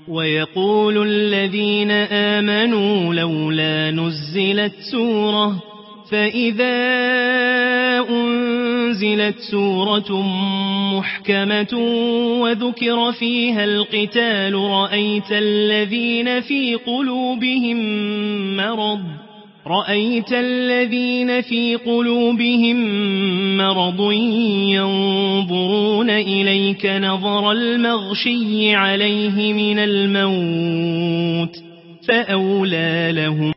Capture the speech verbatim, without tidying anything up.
ويقول الذين آمنوا لولا نزلت سورة فإذا أنزلت سورة محكمة وذكر فيها القتال رأيت الذين في قلوبهم مرض رأيت الذين في قلوبهم مرض ينظرون إليك نظر المغشي عليه من الموت فأولى لهم